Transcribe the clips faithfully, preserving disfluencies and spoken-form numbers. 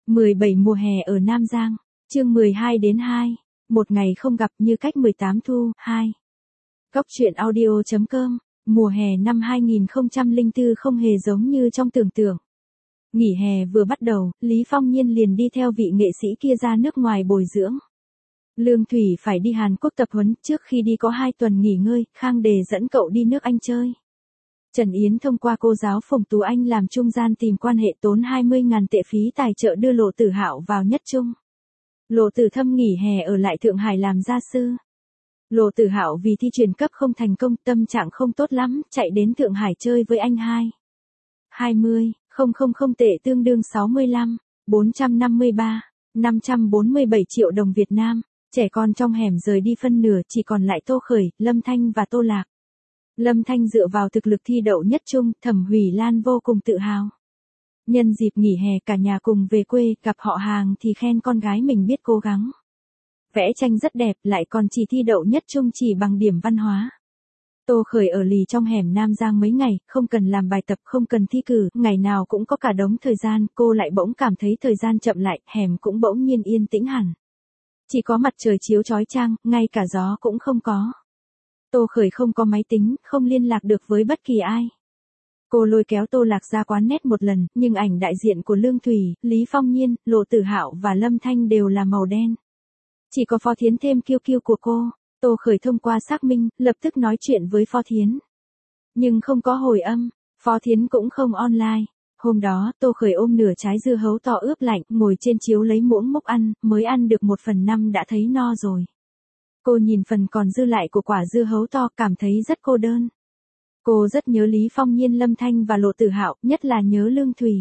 mười bảy mùa hè ở Nam Giang, chương mười hai đến hai, một ngày không gặp như cách mười tám thu, hai. Góc truyện audio chấm com, mùa hè năm hai nghìn không trăm lẻ bốn không hề giống như trong tưởng tượng. Nghỉ hè vừa bắt đầu, Lý Phong Nhiên liền đi theo vị nghệ sĩ kia ra nước ngoài bồi dưỡng. Lương Thủy phải đi Hàn Quốc tập huấn, trước khi đi có hai tuần nghỉ ngơi, Khang Đề dẫn cậu đi nước Anh chơi. Trần Yến thông qua cô giáo Phùng Tú Anh làm trung gian tìm quan hệ tốn hai mươi nghìn tệ phí tài trợ đưa Lộ Tử Hạo vào nhất trung. Lộ Tử Thâm nghỉ hè ở lại Thượng Hải làm gia sư. Lộ Tử Hạo vì thi chuyển cấp không thành công, tâm trạng không tốt lắm, chạy đến Thượng Hải chơi với anh hai. hai mươi, không không không tệ tương đương sáu mươi lăm, bốn trăm năm mươi ba, năm trăm bốn mươi bảy triệu đồng Việt Nam. Trẻ con trong hẻm rời đi phân nửa, chỉ còn lại Tô Khởi, Lâm Thanh và Tô Lạc. Lâm Thanh dựa vào thực lực thi đậu nhất trung, Thẩm Hủy Lan vô cùng tự hào. Nhân dịp nghỉ hè cả nhà cùng về quê, gặp họ hàng thì khen con gái mình biết cố gắng. Vẽ tranh rất đẹp, lại còn chỉ thi đậu nhất trung chỉ bằng điểm văn hóa. Tô Khởi ở lì trong hẻm Nam Giang mấy ngày, không cần làm bài tập, không cần thi cử, ngày nào cũng có cả đống thời gian, cô lại bỗng cảm thấy thời gian chậm lại, hẻm cũng bỗng nhiên yên tĩnh hẳn. Chỉ có mặt trời chiếu chói chang, ngay cả gió cũng không có. Tô Khởi không có máy tính, không liên lạc được với bất kỳ ai. Cô lôi kéo Tô Lạc ra quán net một lần, nhưng ảnh đại diện của Lương Thủy, Lý Phong Nhiên, Lộ Tử Hạo và Lâm Thanh đều là màu đen. Chỉ có Phó Thiến thêm kiêu kiêu của cô. Tô Khởi thông qua xác minh, lập tức nói chuyện với Phó Thiến. Nhưng không có hồi âm, Phó Thiến cũng không online. Hôm đó, Tô Khởi ôm nửa trái dưa hấu to ướp lạnh, ngồi trên chiếu lấy muỗng múc ăn, mới ăn được một phần năm đã thấy no rồi. Cô nhìn phần còn dư lại của quả dưa hấu to, cảm thấy rất cô đơn. Cô rất nhớ Lý Phong Nhiên, Lâm Thanh và Lộ Tử Hạo, nhất là nhớ Lương Thủy.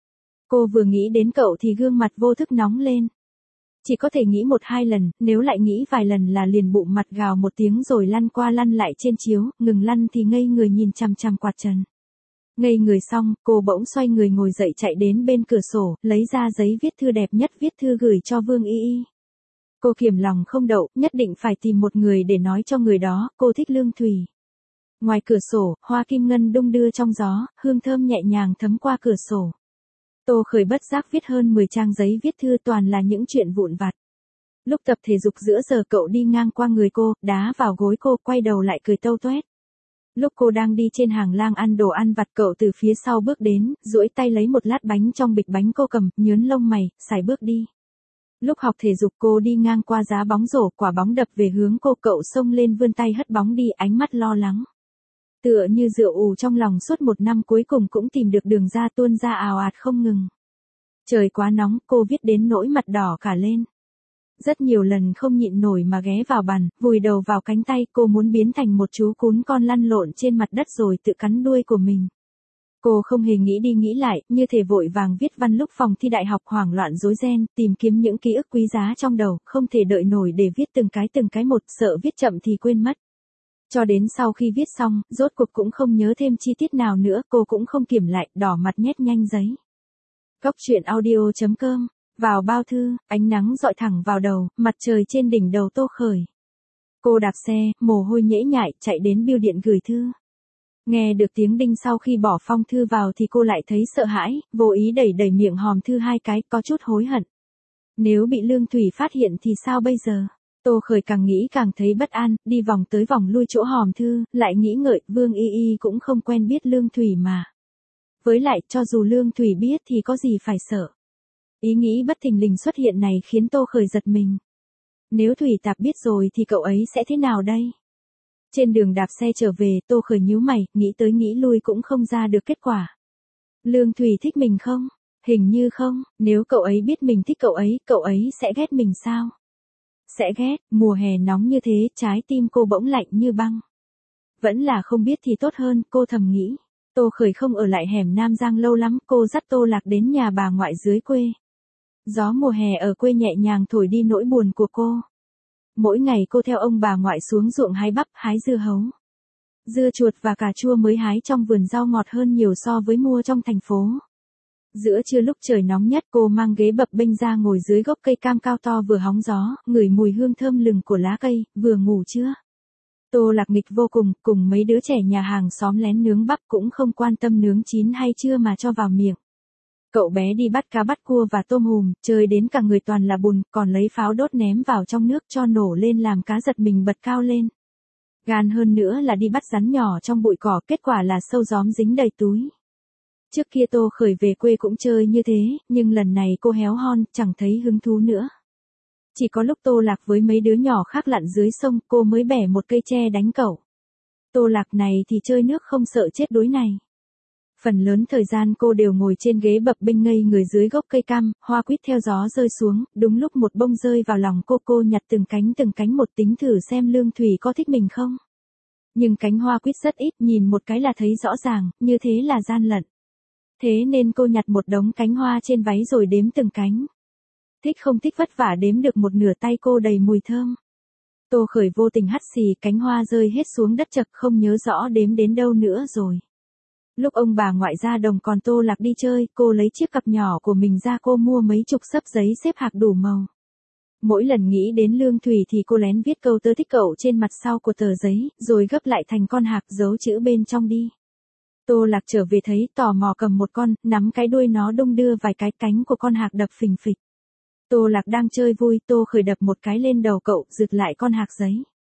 Cô vừa nghĩ đến cậu thì gương mặt vô thức nóng lên. Chỉ có thể nghĩ một hai lần, nếu lại nghĩ vài lần là liền bụng mặt gào một tiếng rồi lăn qua lăn lại trên chiếu, ngừng lăn thì ngây người nhìn chằm chằm quạt trần. Ngây người xong, cô bỗng xoay người ngồi dậy chạy đến bên cửa sổ, lấy ra giấy viết thư đẹp nhất viết thư gửi cho Vương Y Y. Cô kiềm lòng không đậu, nhất định phải tìm một người để nói cho người đó, cô thích Lương Thủy. Ngoài cửa sổ, hoa kim ngân đung đưa trong gió, hương thơm nhẹ nhàng thấm qua cửa sổ. Tô Khởi bất giác viết hơn mười trang giấy viết thư toàn là những chuyện vụn vặt. Lúc tập thể dục giữa giờ cậu đi ngang qua người cô, đá vào gối cô, quay đầu lại cười tâu toét. Lúc cô đang đi trên hàng lang ăn đồ ăn vặt, cậu từ phía sau bước đến, duỗi tay lấy một lát bánh trong bịch bánh cô cầm, nhớn lông mày, sải bước đi. Lúc học thể dục cô đi ngang qua giá bóng rổ, quả bóng đập về hướng cô, cậu xông lên vươn tay hất bóng đi, ánh mắt lo lắng. Tựa như rượu ù trong lòng suốt một năm cuối cùng cũng tìm được đường ra, tuôn ra ào ạt không ngừng. Trời quá nóng, cô viết đến nỗi mặt đỏ cả lên. Rất nhiều lần không nhịn nổi mà ghé vào bàn, vùi đầu vào cánh tay, cô muốn biến thành một chú cún con lăn lộn trên mặt đất rồi tự cắn đuôi của mình. Cô không hề nghĩ đi nghĩ lại, như thể vội vàng viết văn lúc phòng thi đại học hoảng loạn rối ren, tìm kiếm những ký ức quý giá trong đầu, không thể đợi nổi để viết từng cái từng cái một, sợ viết chậm thì quên mất. Cho đến sau khi viết xong, rốt cuộc cũng không nhớ thêm chi tiết nào nữa, cô cũng không kiểm lại, đỏ mặt nhét nhanh giấy. Góc truyện audio chấm com, vào bao thư, ánh nắng rọi thẳng vào đầu, mặt trời trên đỉnh đầu Tô Khởi. Cô đạp xe, mồ hôi nhễ nhại, chạy đến bưu điện gửi thư. Nghe được tiếng đinh sau khi bỏ phong thư vào thì cô lại thấy sợ hãi, vô ý đẩy đẩy miệng hòm thư hai cái, có chút hối hận. Nếu bị Lương Thủy phát hiện thì sao bây giờ? Tô Khởi càng nghĩ càng thấy bất an, đi vòng tới vòng lui chỗ hòm thư, lại nghĩ ngợi, Vương Y Y cũng không quen biết Lương Thủy mà. Với lại, cho dù Lương Thủy biết thì có gì phải sợ. Ý nghĩ bất thình lình xuất hiện này khiến Tô Khởi giật mình. Nếu Thủy Tạp biết rồi thì cậu ấy sẽ thế nào đây? Trên đường đạp xe trở về, Tô Khởi nhíu mày, nghĩ tới nghĩ lui cũng không ra được kết quả. Lương Thủy thích mình không? Hình như không, nếu cậu ấy biết mình thích cậu ấy, cậu ấy sẽ ghét mình sao? Sẽ ghét, mùa hè nóng như thế, trái tim cô bỗng lạnh như băng. Vẫn là không biết thì tốt hơn, cô thầm nghĩ. Tô Khởi không ở lại hẻm Nam Giang lâu lắm, cô dắt Tô Lạc đến nhà bà ngoại dưới quê. Gió mùa hè ở quê nhẹ nhàng thổi đi nỗi buồn của cô. Mỗi ngày cô theo ông bà ngoại xuống ruộng hái bắp, hái dưa hấu. Dưa chuột và cà chua mới hái trong vườn rau ngọt hơn nhiều so với mua trong thành phố. Giữa trưa lúc trời nóng nhất, cô mang ghế bập bênh ra ngồi dưới gốc cây cam cao to vừa hóng gió, ngửi mùi hương thơm lừng của lá cây, vừa ngủ trưa. Tô Lạc nghịch vô cùng, cùng mấy đứa trẻ nhà hàng xóm lén nướng bắp cũng không quan tâm nướng chín hay chưa mà cho vào miệng. Cậu bé đi bắt cá bắt cua và tôm hùm, chơi đến cả người toàn là bùn, còn lấy pháo đốt ném vào trong nước cho nổ lên làm cá giật mình bật cao lên. Gan hơn nữa là đi bắt rắn nhỏ trong bụi cỏ, kết quả là sâu gióm dính đầy túi. Trước kia Tô Khởi về quê cũng chơi như thế, nhưng lần này cô héo hon, chẳng thấy hứng thú nữa. Chỉ có lúc Tô Lạc với mấy đứa nhỏ khác lặn dưới sông, cô mới bẻ một cây tre đánh cẩu. Tô Lạc này thì chơi nước không sợ chết đuối này. Phần lớn thời gian cô đều ngồi trên ghế bập bênh ngây người dưới gốc cây cam, hoa quýt theo gió rơi xuống, đúng lúc một bông rơi vào lòng cô cô nhặt từng cánh từng cánh một tính thử xem Lương Thủy có thích mình không. Nhưng cánh hoa quýt rất ít, nhìn một cái là thấy rõ ràng, như thế là gian lận. Thế nên cô nhặt một đống cánh hoa trên váy rồi đếm từng cánh. Thích không thích vất vả đếm được một nửa tay cô đầy mùi thơm. Tô Khởi vô tình hắt xì, cánh hoa rơi hết xuống đất chật, không nhớ rõ đếm đến đâu nữa rồi. Lúc ông bà ngoại ra đồng còn Tô Lạc đi chơi, cô lấy chiếc cặp nhỏ của mình ra, cô mua mấy chục xấp giấy xếp hạc đủ màu. Mỗi lần nghĩ đến Lương Thủy thì cô lén viết câu tớ thích cậu trên mặt sau của tờ giấy, rồi gấp lại thành con hạc giấu chữ bên trong đi. Tô Lạc trở về thấy, tò mò cầm một con, nắm cái đuôi nó đung đưa vài cái, cánh của con hạc đập phình phịch. Tô Lạc đang chơi vui, Tô Khởi đập một cái lên đầu cậu, giựt lại con hạc giấy.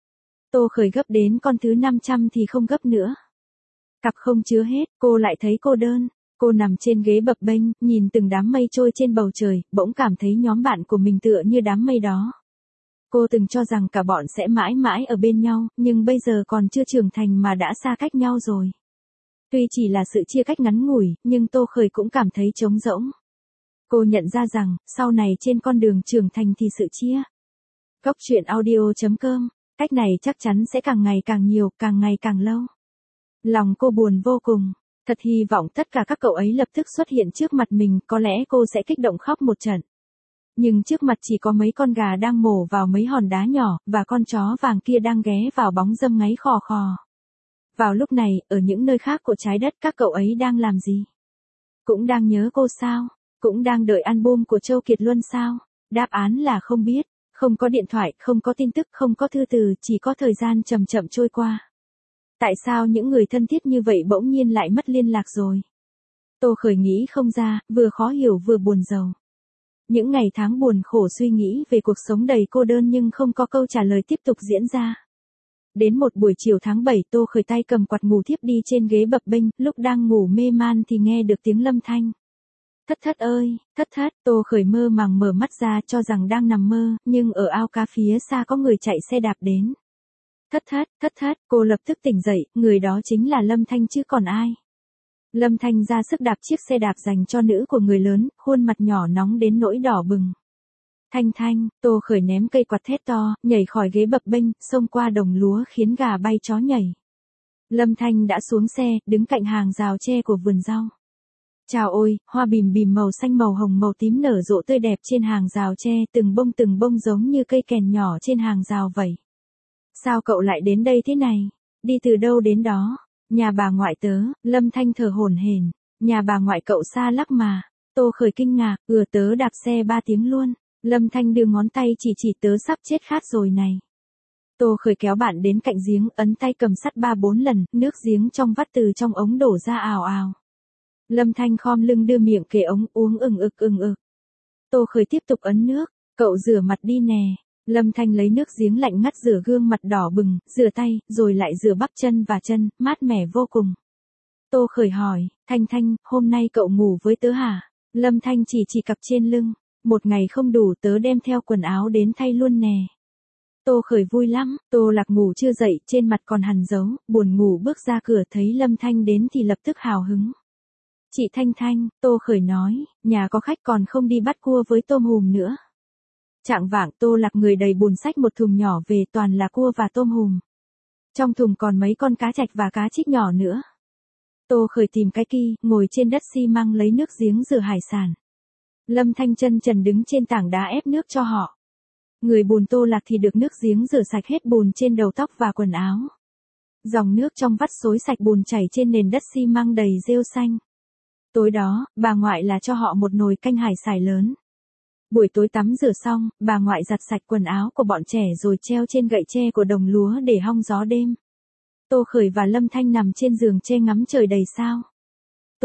Tô Khởi gấp đến con thứ năm trăm thì không gấp nữa. Cặp không chứa hết, cô lại thấy cô đơn. Cô nằm trên ghế bập bênh, nhìn từng đám mây trôi trên bầu trời, bỗng cảm thấy nhóm bạn của mình tựa như đám mây đó. Cô từng cho rằng cả bọn sẽ mãi mãi ở bên nhau, nhưng bây giờ còn chưa trưởng thành mà đã xa cách nhau rồi. Tuy chỉ là sự chia cách ngắn ngủi, nhưng Tô Khởi cũng cảm thấy trống rỗng. Cô nhận ra rằng, sau này trên con đường trưởng thành thì sự chia. Góc truyện audio chấm com, cách này chắc chắn sẽ càng ngày càng nhiều, càng ngày càng lâu. Lòng cô buồn vô cùng, thật hy vọng tất cả các cậu ấy lập tức xuất hiện trước mặt mình, có lẽ cô sẽ kích động khóc một trận. Nhưng trước mặt chỉ có mấy con gà đang mổ vào mấy hòn đá nhỏ, và con chó vàng kia đang ghé vào bóng râm ngáy khò khò. Vào lúc này, ở những nơi khác của trái đất các cậu ấy đang làm gì? Cũng đang nhớ cô sao? Cũng đang đợi album của Châu Kiệt Luân sao? Đáp án là không biết, không có điện thoại, không có tin tức, không có thư từ, chỉ có thời gian chậm chậm trôi qua. Tại sao những người thân thiết như vậy bỗng nhiên lại mất liên lạc rồi? Tô Khởi nghĩ không ra, vừa khó hiểu vừa buồn rầu. Những ngày tháng buồn khổ suy nghĩ về cuộc sống đầy cô đơn nhưng không có câu trả lời tiếp tục diễn ra. Đến một buổi chiều tháng bảy, Tô Khởi tay cầm quạt ngủ thiếp đi trên ghế bập bênh, lúc đang ngủ mê man thì nghe được tiếng Lâm Thanh. Thất Thất ơi, Thất Thất, Tô Khởi mơ màng mở mắt ra cho rằng đang nằm mơ, nhưng ở ao cá phía xa có người chạy xe đạp đến. Thất Thất, Thất Thất, cô lập tức tỉnh dậy, người đó chính là Lâm Thanh chứ còn ai. Lâm Thanh ra sức đạp chiếc xe đạp dành cho nữ của người lớn, khuôn mặt nhỏ nóng đến nỗi đỏ bừng. Thanh Thanh, Tô Khởi ném cây quạt thét to, nhảy khỏi ghế bập bênh, xông qua đồng lúa khiến gà bay chó nhảy. Lâm Thanh đã xuống xe, đứng cạnh hàng rào tre của vườn rau. Chào ôi, hoa bìm bìm màu xanh màu hồng màu tím nở rộ tươi đẹp trên hàng rào tre, từng bông từng bông giống như cây kèn nhỏ trên hàng rào vậy. Sao cậu lại đến đây thế này? Đi từ đâu đến đó? Nhà bà ngoại tớ, Lâm Thanh thở hổn hển. Nhà bà ngoại cậu xa lắc mà. Tô Khởi kinh ngạc, ừa tớ đạp xe ba tiếng luôn. Lâm Thanh đưa ngón tay chỉ chỉ tớ sắp chết khát rồi này. Tô Khởi kéo bạn đến cạnh giếng, ấn tay cầm sắt ba bốn lần, nước giếng trong vắt từ trong ống đổ ra ào ào. Lâm Thanh khom lưng đưa miệng kề ống uống ừng ực ừng ực. Tô Khởi tiếp tục ấn nước, cậu rửa mặt đi nè. Lâm Thanh lấy nước giếng lạnh ngắt rửa gương mặt đỏ bừng, rửa tay, rồi lại rửa bắp chân và chân, mát mẻ vô cùng. Tô Khởi hỏi, Thanh Thanh, hôm nay cậu ngủ với tớ hả? Lâm Thanh chỉ chỉ cặp trên lưng, một ngày không đủ tớ đem theo quần áo đến thay luôn nè. Tô Khởi vui lắm, Tô Lạc ngủ chưa dậy, trên mặt còn hằn dấu, buồn ngủ bước ra cửa thấy Lâm Thanh đến thì lập tức hào hứng. Chị Thanh Thanh, Tô Khởi nói, nhà có khách còn không đi bắt cua với tôm hùm nữa. Trạng vạng Tô Lạc người đầy bùn xách một thùng nhỏ về toàn là cua và tôm hùm. Trong thùng còn mấy con cá trạch và cá trích nhỏ nữa. Tô Khởi tìm cái ki, ngồi trên đất xi măng lấy nước giếng rửa hải sản. Lâm Thanh chân trần đứng trên tảng đá ép nước cho họ. Người bùn Tô Lạc thì được nước giếng rửa sạch hết bùn trên đầu tóc và quần áo. Dòng nước trong vắt xối sạch bùn chảy trên nền đất xi măng đầy rêu xanh. Tối đó, bà ngoại là cho họ một nồi canh hải sản lớn. Buổi tối tắm rửa xong, bà ngoại giặt sạch quần áo của bọn trẻ rồi treo trên gậy tre của đồng lúa để hong gió đêm. Tô Khởi và Lâm Thanh nằm trên giường tre ngắm trời đầy sao.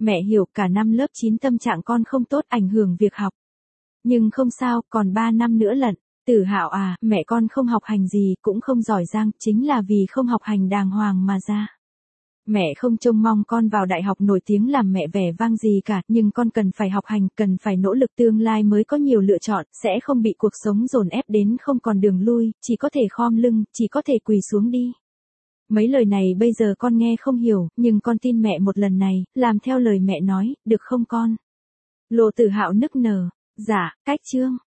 Mẹ hiểu cả năm lớp chín tâm trạng con không tốt ảnh hưởng việc học. Nhưng không sao, còn ba năm nữa lận. Tử Hạo à, mẹ con không học hành gì, cũng không giỏi giang, chính là vì không học hành đàng hoàng mà ra. Mẹ không trông mong con vào đại học nổi tiếng làm mẹ vẻ vang gì cả, nhưng con cần phải học hành, cần phải nỗ lực tương lai mới có nhiều lựa chọn, sẽ không bị cuộc sống dồn ép đến không còn đường lui, chỉ có thể khom lưng, chỉ có thể quỳ xuống đi. Mấy lời này bây giờ con nghe không hiểu, nhưng con tin mẹ một lần này, làm theo lời mẹ nói, được không con? Lộ Tử Hạo nức nở. Dạ, cách chương.